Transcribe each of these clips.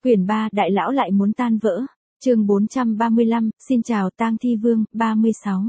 Quyển 3, Đại lão lại muốn tan vỡ. Chương 435, xin chào Tang Thi Vương, 36.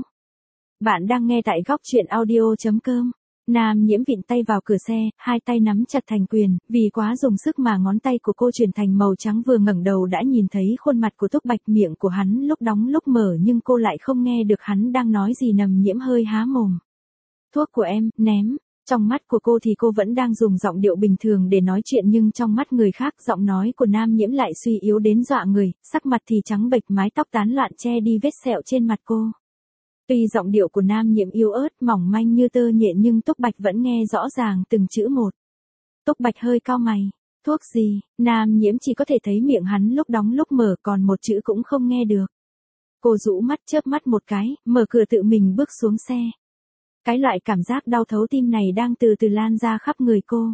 Bạn đang nghe tại góc truyện audio.com. Nam Nhiễm vịn tay vào cửa xe, hai tay nắm chặt thành quyền, vì quá dùng sức mà ngón tay của cô chuyển thành màu trắng, vừa ngẩng đầu đã nhìn thấy khuôn mặt của Túc Bạch, miệng của hắn lúc đóng lúc mở nhưng cô lại không nghe được hắn đang nói gì. Nam Nhiễm hơi há mồm. Thuốc của em, ném. Trong mắt của cô thì cô vẫn đang dùng giọng điệu bình thường để nói chuyện, nhưng trong mắt người khác giọng nói của Nam Nhiễm lại suy yếu đến dọa người, sắc mặt thì trắng bệch, mái tóc tán loạn che đi vết sẹo trên mặt cô. Tuy giọng điệu của Nam Nhiễm yếu ớt, mỏng manh như tơ nhện nhưng Túc Bạch vẫn nghe rõ ràng từng chữ một. Túc Bạch hơi cau mày. Thuốc gì? Nam Nhiễm chỉ có thể thấy miệng hắn lúc đóng lúc mở, còn một chữ cũng không nghe được. Cô rũ mắt chớp mắt một cái, mở cửa tự mình bước xuống xe. Cái loại cảm giác đau thấu tim này đang từ từ lan ra khắp người cô.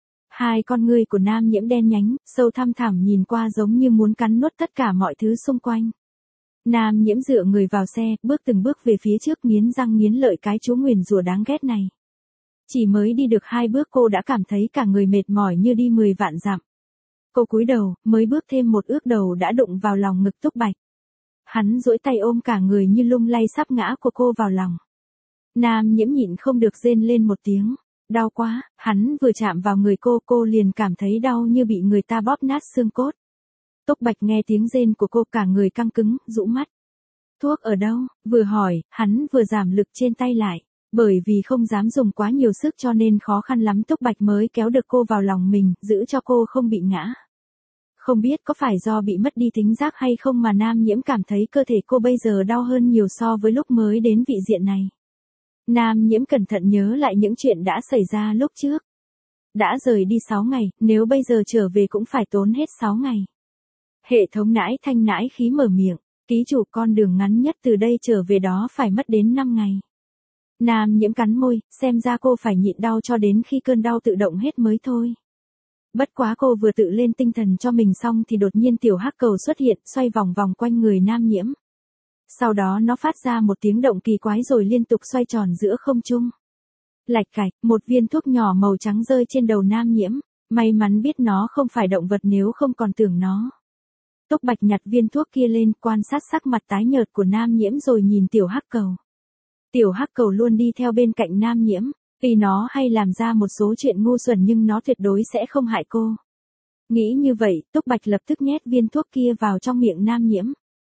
Hai con ngươi của Nam Nhiễm đen nhánh, sâu thăm thẳm nhìn qua giống như muốn cắn nuốt tất cả mọi thứ xung quanh. Nam Nhiễm dựa người vào xe, bước từng bước về phía trước, nghiến răng nghiến lợi cái chú nguyền rủa đáng ghét này. Chỉ mới đi được 2 bước cô đã cảm thấy cả người mệt mỏi như đi 10 vạn dặm. Cô cúi đầu, mới bước thêm một ước đầu đã đụng vào lòng ngực Túc Bạch. Hắn duỗi tay ôm cả người như lung lay sắp ngã của cô vào lòng. Nam Nhiễm nhịn không được rên lên một tiếng. Đau quá, hắn vừa chạm vào người cô liền cảm thấy đau như bị người ta bóp nát xương cốt. Túc Bạch nghe tiếng rên của cô cả người căng cứng, rũ mắt. Thuốc ở đâu? Vừa hỏi, hắn vừa giảm lực trên tay lại. Bởi vì không dám dùng quá nhiều sức cho nên khó khăn lắm Túc Bạch mới kéo được cô vào lòng mình, giữ cho cô không bị ngã. Không biết có phải do bị mất đi thính giác hay không mà Nam Nhiễm cảm thấy cơ thể cô bây giờ đau hơn nhiều so với lúc mới đến vị diện này. Nam Nhiễm cẩn thận nhớ lại những chuyện đã xảy ra lúc trước. Đã rời đi 6 ngày, nếu bây giờ trở về cũng phải tốn hết 6 ngày. Hệ thống nãi thanh nãi khí mở miệng, ký chủ, con đường ngắn nhất từ đây trở về đó phải mất đến 5 ngày. Nam Nhiễm cắn môi, xem ra cô phải nhịn đau cho đến khi cơn đau tự động hết mới thôi. Bất quá cô vừa tự lên tinh thần cho mình xong thì đột nhiên tiểu hắc cầu xuất hiện, xoay vòng vòng quanh người Nam Nhiễm. Sau đó nó phát ra một tiếng động kỳ quái rồi liên tục xoay tròn giữa không trung. Lạch cạch, một viên thuốc nhỏ màu trắng rơi trên đầu Nam Nhiễm. May mắn biết nó không phải động vật, nếu không còn tưởng nó. Túc Bạch nhặt viên thuốc kia lên, quan sát sắc mặt tái nhợt của Nam Nhiễm rồi nhìn tiểu hắc cầu. Tiểu hắc cầu luôn đi theo bên cạnh Nam Nhiễm. Vì nó hay làm ra một số chuyện ngu xuẩn nhưng nó tuyệt đối sẽ không hại cô. Nghĩ như vậy, Túc Bạch lập tức nhét viên thuốc kia vào trong miệng Nam Nhiễm.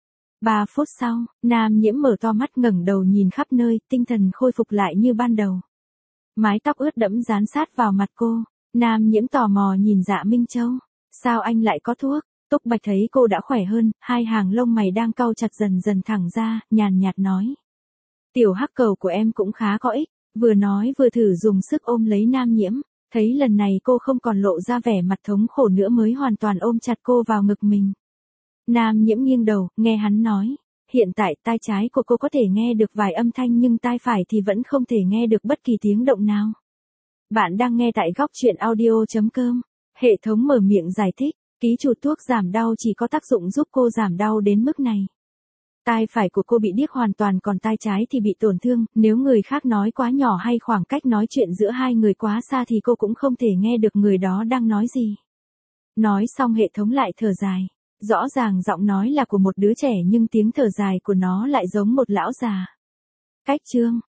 3 phút sau, Nam Nhiễm mở to mắt ngẩng đầu nhìn khắp nơi, tinh thần khôi phục lại như ban đầu. Mái tóc ướt đẫm dán sát vào mặt cô. Nam Nhiễm tò mò nhìn Dạ Minh Châu. Sao anh lại có thuốc? Túc Bạch thấy cô đã khỏe hơn, hai hàng lông mày đang cau chặt dần dần thẳng ra, nhàn nhạt nói. Tiểu hắc cầu của em cũng khá có ích. Vừa nói vừa thử dùng sức ôm lấy Nam Nhiễm. Thấy lần này cô không còn lộ ra vẻ mặt thống khổ nữa mới hoàn toàn ôm chặt cô vào ngực mình. Nam Nhiễm nghiêng đầu, nghe hắn nói. Hiện tại tai trái của cô có thể nghe được vài âm thanh nhưng tai phải thì vẫn không thể nghe được bất kỳ tiếng động nào. Bạn đang nghe tại góc truyện audio.com. Hệ thống mở miệng giải thích. Ký chủ, thuốc giảm đau chỉ có tác dụng giúp cô giảm đau đến mức này. Tai phải của cô bị điếc hoàn toàn, còn tai trái thì bị tổn thương, nếu người khác nói quá nhỏ hay khoảng cách nói chuyện giữa hai người quá xa thì cô cũng không thể nghe được người đó đang nói gì. Nói xong hệ thống lại thở dài. Rõ ràng giọng nói là của một đứa trẻ nhưng tiếng thở dài của nó lại giống một lão già. Cách chương.